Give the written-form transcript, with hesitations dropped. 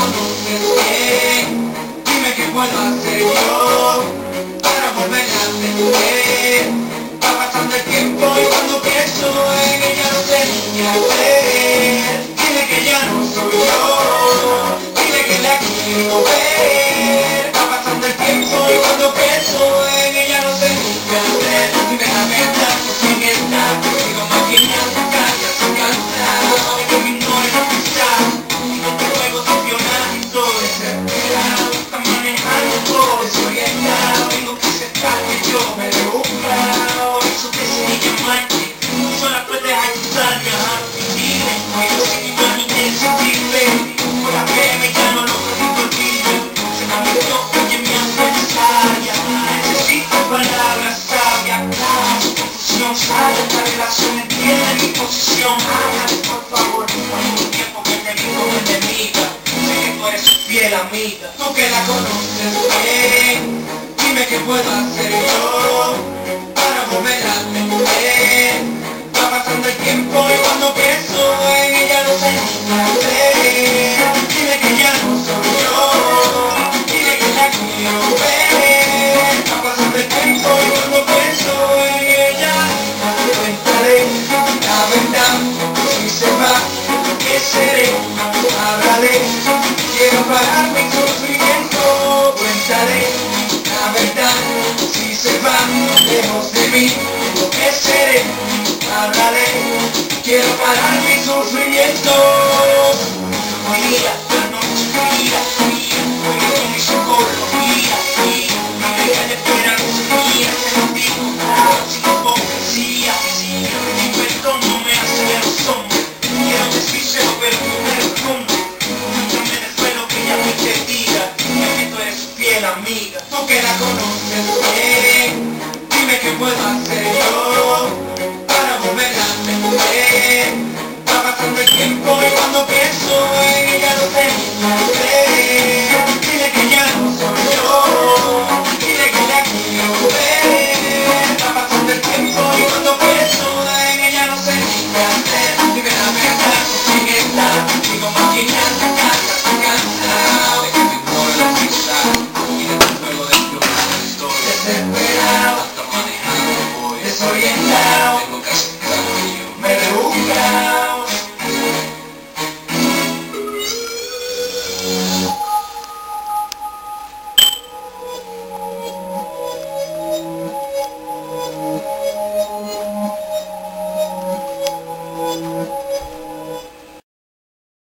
conoces bien, dime qué puedo hacer yo para volverla a tener. Va pasando el tiempo y cuando pienso en ella no sé ni qué hacer. Dile que ya no soy yo, dile que la quiero ver. Va pasando el tiempo y cuando pienso en ella no sé ni qué hacer. Dime la verdad, si mienta, sigo maquinando, calla, sin cansado, que me ignore no pisar. Y no te juego campeonato, desesperado, está manejando todo, soy el vengo que se que yo me veo claro, eso que se llamarte, tú sola puedes ayudarme a vivir, yo sin imaginar sensible, por la fe me llamo no puedo olvidar, se me olvidó que me hace necesaria, necesito palabras sabias, su confusión, sabe esta relación, entiende mi posición, hágale por favor, un tiempo que te vi como enemiga, sé que tú eres su fiel amiga, tú que la conoces bien. Dime qué puedo hacer yo para volverla a tener. Va pasando el tiempo y cuando pienso en ella no sé ni qué hacer. Dile que ya no soy yo, dile que la quiero ver. Va pasando el tiempo y cuando pienso en ella me cuentaré la verdad. Si se va, ¿qué seré? Hablaré, quiero parar mi sufrimiento. Cuentaré la verdad, si se van lejos de mí, lo que seré, hablaré, quiero parar mi sufrimiento.